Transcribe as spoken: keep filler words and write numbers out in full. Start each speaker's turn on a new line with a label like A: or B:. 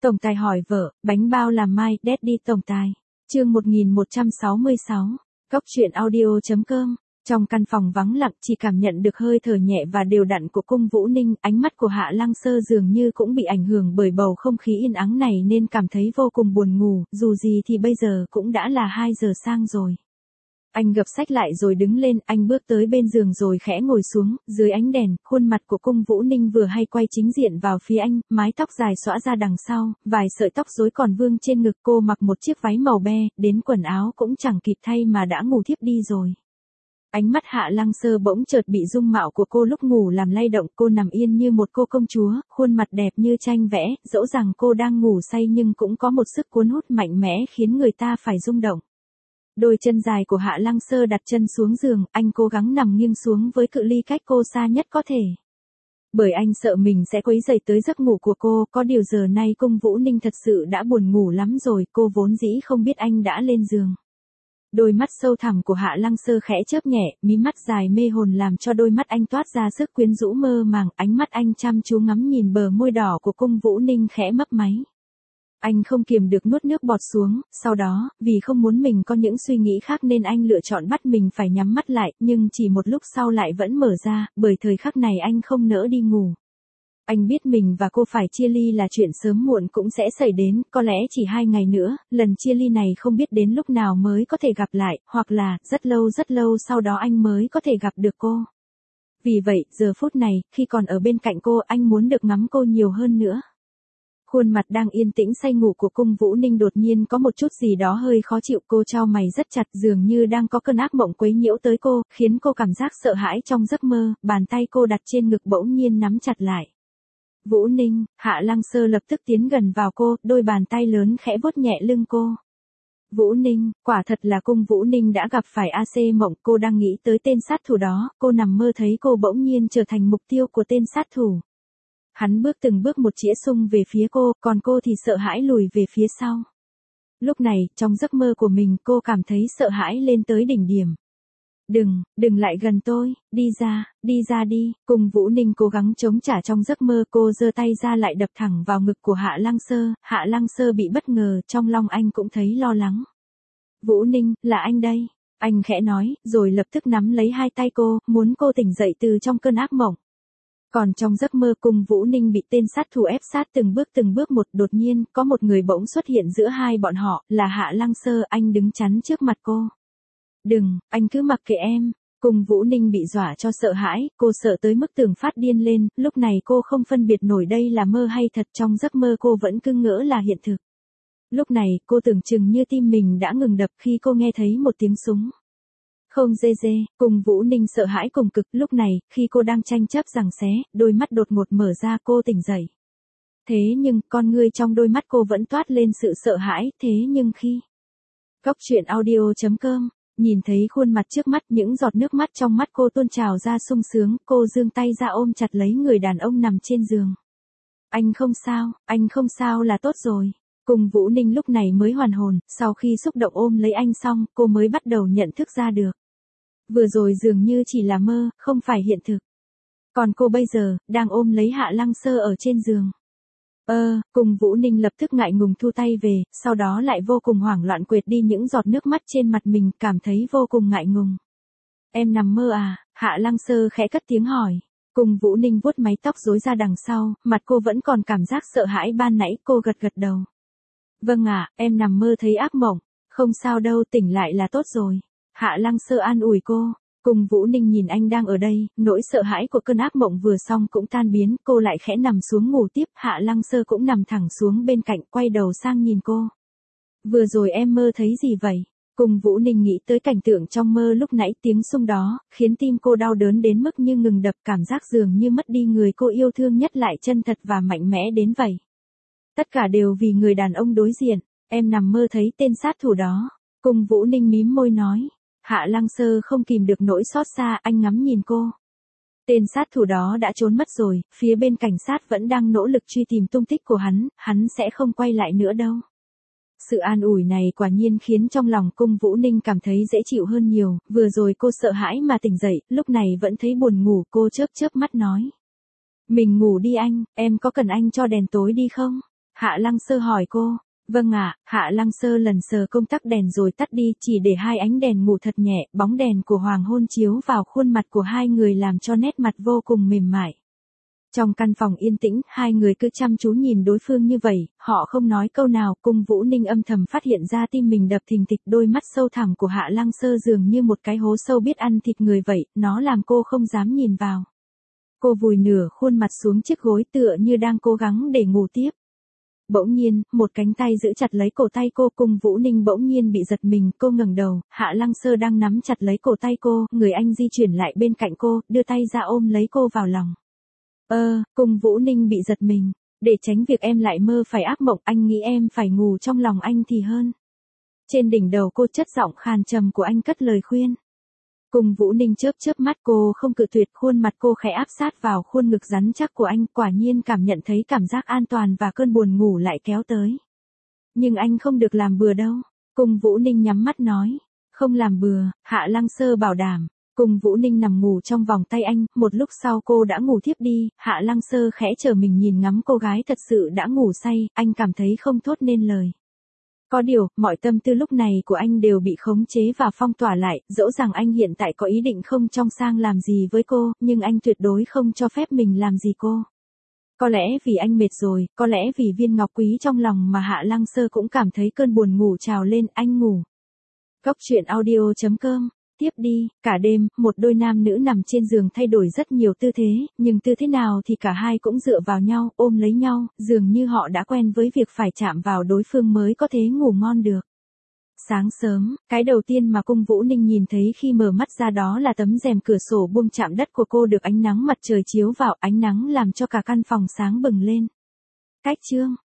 A: Tổng tài hỏi vợ, bánh bao làm mai, Daddy tổng tài. Chương một nghìn một trăm sáu mươi sáu. Cốc truyện audio chấm com. Trong căn phòng vắng lặng chỉ cảm nhận được hơi thở nhẹ và đều đặn của Cung Vũ Ninh, ánh mắt của Hạ Lăng Sơ dường như cũng bị ảnh hưởng bởi bầu không khí yên ắng này nên cảm thấy vô cùng buồn ngủ, dù gì thì bây giờ cũng đã là hai giờ sang rồi. Anh gập sách lại rồi đứng lên, anh bước tới bên giường rồi khẽ ngồi xuống, dưới ánh đèn, khuôn mặt của Cung Vũ Ninh vừa hay quay chính diện vào phía anh, mái tóc dài xõa ra đằng sau, vài sợi tóc rối còn vương trên ngực, cô mặc một chiếc váy màu be, đến quần áo cũng chẳng kịp thay mà đã ngủ thiếp đi rồi. Ánh mắt Hạ Lăng Sơ bỗng chợt bị dung mạo của cô lúc ngủ làm lay động, cô nằm yên như một cô công chúa, khuôn mặt đẹp như tranh vẽ, dẫu rằng cô đang ngủ say nhưng cũng có một sức cuốn hút mạnh mẽ khiến người ta phải rung động. Đôi chân dài của Hạ Lăng Sơ đặt chân xuống giường, anh cố gắng nằm nghiêng xuống với cự ly cách cô xa nhất có thể. Bởi anh sợ mình sẽ quấy rầy tới giấc ngủ của cô, có điều giờ nay Cung Vũ Ninh thật sự đã buồn ngủ lắm rồi, cô vốn dĩ không biết anh đã lên giường. Đôi mắt sâu thẳm của Hạ Lăng Sơ khẽ chớp nhẹ, mí mắt dài mê hồn làm cho đôi mắt anh toát ra sức quyến rũ mơ màng, ánh mắt anh chăm chú ngắm nhìn bờ môi đỏ của Cung Vũ Ninh khẽ mấp máy. Anh không kiềm được nuốt nước bọt xuống, sau đó, vì không muốn mình có những suy nghĩ khác nên anh lựa chọn bắt mình phải nhắm mắt lại, nhưng chỉ một lúc sau lại vẫn mở ra, bởi thời khắc này anh không nỡ đi ngủ. Anh biết mình và cô phải chia ly là chuyện sớm muộn cũng sẽ xảy đến, có lẽ chỉ hai ngày nữa, lần chia ly này không biết đến lúc nào mới có thể gặp lại, hoặc là, rất lâu rất lâu sau đó anh mới có thể gặp được cô. Vì vậy, giờ phút này, khi còn ở bên cạnh cô, anh muốn được ngắm cô nhiều hơn nữa. Khuôn mặt đang yên tĩnh say ngủ của Cung Vũ Ninh đột nhiên có một chút gì đó hơi khó chịu, cô chau mày rất chặt dường như đang có cơn ác mộng quấy nhiễu tới cô, khiến cô cảm giác sợ hãi trong giấc mơ, bàn tay cô đặt trên ngực bỗng nhiên nắm chặt lại. Vũ Ninh, Hạ Lăng Sơ lập tức tiến gần vào cô, đôi bàn tay lớn khẽ vuốt nhẹ lưng cô. Vũ Ninh, quả thật là Cung Vũ Ninh đã gặp phải a xê mộng, cô đang nghĩ tới tên sát thủ đó, cô nằm mơ thấy cô bỗng nhiên trở thành mục tiêu của tên sát thủ. Hắn bước từng bước một chĩa sung về phía cô, còn cô thì sợ hãi lùi về phía sau. Lúc này, trong giấc mơ của mình, cô cảm thấy sợ hãi lên tới đỉnh điểm. Đừng, đừng lại gần tôi, đi ra, đi ra đi. Cung Vũ Ninh cố gắng chống trả trong giấc mơ, cô giơ tay ra lại đập thẳng vào ngực của Hạ Lăng Sơ, Hạ Lăng Sơ bị bất ngờ, trong lòng anh cũng thấy lo lắng. Vũ Ninh, là anh đây. Anh khẽ nói, rồi lập tức nắm lấy hai tay cô, muốn cô tỉnh dậy từ trong cơn ác mộng. Còn trong giấc mơ Cung Vũ Ninh bị tên sát thủ ép sát từng bước từng bước một, đột nhiên, có một người bỗng xuất hiện giữa hai bọn họ, là Hạ Lăng Sơ, anh đứng chắn trước mặt cô. Đừng, anh cứ mặc kệ em. Cung Vũ Ninh bị dọa cho sợ hãi, cô sợ tới mức tưởng phát điên lên, lúc này cô không phân biệt nổi đây là mơ hay thật, trong giấc mơ cô vẫn cứ ngỡ là hiện thực. Lúc này, cô tưởng chừng như tim mình đã ngừng đập khi cô nghe thấy một tiếng súng. Không dê dê, Cung Vũ Ninh sợ hãi cùng cực, lúc này, khi cô đang tranh chấp giằng xé, đôi mắt đột ngột mở ra, cô tỉnh dậy. Thế nhưng, con ngươi trong đôi mắt cô vẫn toát lên sự sợ hãi, thế nhưng khi... Cốc truyện audio chấm com, nhìn thấy khuôn mặt trước mắt, những giọt nước mắt trong mắt cô tuôn trào ra sung sướng, cô giương tay ra ôm chặt lấy người đàn ông nằm trên giường. Anh không sao, anh không sao là tốt rồi. Cung Vũ Ninh lúc này mới hoàn hồn, sau khi xúc động ôm lấy anh xong, cô mới bắt đầu nhận thức ra được. Vừa rồi dường như chỉ là mơ, không phải hiện thực. Còn cô bây giờ, đang ôm lấy Hạ Lăng Sơ ở trên giường. Ơ, Cung Vũ Ninh lập tức ngại ngùng thu tay về, sau đó lại vô cùng hoảng loạn quệt đi những giọt nước mắt trên mặt mình, cảm thấy vô cùng ngại ngùng. Em nằm mơ à? Hạ Lăng Sơ khẽ cất tiếng hỏi. Cung Vũ Ninh vuốt mái tóc rối ra đằng sau, mặt cô vẫn còn cảm giác sợ hãi ban nãy, cô gật gật đầu. Vâng ạ, em nằm mơ thấy ác mộng, không sao đâu, tỉnh lại là tốt rồi. Hạ Lăng Sơ an ủi cô. Cung Vũ Ninh nhìn anh đang ở đây, nỗi sợ hãi của cơn ác mộng vừa xong cũng tan biến, cô lại khẽ nằm xuống ngủ tiếp, Hạ Lăng Sơ cũng nằm thẳng xuống bên cạnh, quay đầu sang nhìn cô. Vừa rồi em mơ thấy gì vậy? Cung Vũ Ninh nghĩ tới cảnh tượng trong mơ lúc nãy, tiếng sung đó, khiến tim cô đau đớn đến mức như ngừng đập, cảm giác dường như mất đi người cô yêu thương nhất lại chân thật và mạnh mẽ đến vậy. Tất cả đều vì người đàn ông đối diện, em nằm mơ thấy tên sát thủ đó. Cung Vũ Ninh mím môi nói. Hạ Lăng Sơ không kìm được nỗi xót xa, anh ngắm nhìn cô. Tên sát thủ đó đã trốn mất rồi, phía bên cảnh sát vẫn đang nỗ lực truy tìm tung tích của hắn, hắn sẽ không quay lại nữa đâu. Sự an ủi này quả nhiên khiến trong lòng Cung Vũ Ninh cảm thấy dễ chịu hơn nhiều, vừa rồi cô sợ hãi mà tỉnh dậy, lúc này vẫn thấy buồn ngủ, cô chớp chớp mắt nói. Mình ngủ đi anh, em có cần anh cho đèn tối đi không? Hạ Lăng Sơ hỏi cô. Vâng ạ, Hạ Lăng Sơ lần sờ công tắc đèn rồi tắt đi, chỉ để hai ánh đèn ngủ thật nhẹ, bóng đèn của hoàng hôn chiếu vào khuôn mặt của hai người làm cho nét mặt vô cùng mềm mại. Trong căn phòng yên tĩnh, hai người cứ chăm chú nhìn đối phương như vậy, họ không nói câu nào. Cung Vũ Ninh âm thầm phát hiện ra tim mình đập thình thịch, đôi mắt sâu thẳm của Hạ Lăng Sơ dường như một cái hố sâu biết ăn thịt người vậy, nó làm cô không dám nhìn vào. Cô vùi nửa khuôn mặt xuống chiếc gối tựa như đang cố gắng để ngủ tiếp. Bỗng nhiên, một cánh tay giữ chặt lấy cổ tay cô. Cung Vũ Ninh bỗng nhiên bị giật mình, cô ngẩng đầu, Hạ Lăng Sơ đang nắm chặt lấy cổ tay cô, người anh di chuyển lại bên cạnh cô, đưa tay ra ôm lấy cô vào lòng. Ơ, Cung Vũ Ninh bị giật mình, để tránh việc em lại mơ phải ác mộng, anh nghĩ em phải ngủ trong lòng anh thì hơn. Trên đỉnh đầu cô chất giọng khàn trầm của anh cất lời khuyên. Cung Vũ Ninh chớp chớp mắt, cô không cự tuyệt, khuôn mặt cô khẽ áp sát vào khuôn ngực rắn chắc của anh, quả nhiên cảm nhận thấy cảm giác an toàn và cơn buồn ngủ lại kéo tới. Nhưng anh không được làm bừa đâu, Cung Vũ Ninh nhắm mắt nói. Không làm bừa, Hạ Lăng Sơ bảo đảm. Cung Vũ Ninh nằm ngủ trong vòng tay anh, một lúc sau cô đã ngủ thiếp đi, Hạ Lăng Sơ khẽ trở mình nhìn ngắm cô gái thật sự đã ngủ say, anh cảm thấy không thốt nên lời. Có điều, mọi tâm tư lúc này của anh đều bị khống chế và phong tỏa lại, dẫu rằng anh hiện tại có ý định không trong sang làm gì với cô, nhưng anh tuyệt đối không cho phép mình làm gì cô. Có lẽ vì anh mệt rồi, có lẽ vì viên ngọc quý trong lòng mà Hạ Lăng Sơ cũng cảm thấy cơn buồn ngủ trào lên, anh ngủ. Góc truyện audio chấm com. Tiếp đi, cả đêm, một đôi nam nữ nằm trên giường thay đổi rất nhiều tư thế, nhưng tư thế nào thì cả hai cũng dựa vào nhau, ôm lấy nhau, dường như họ đã quen với việc phải chạm vào đối phương mới có thể ngủ ngon được. Sáng sớm, cái đầu tiên mà Cung Vũ Ninh nhìn thấy khi mở mắt ra đó là tấm rèm cửa sổ buông chạm đất của cô được ánh nắng mặt trời chiếu vào, ánh nắng làm cho cả căn phòng sáng bừng lên. Cách chương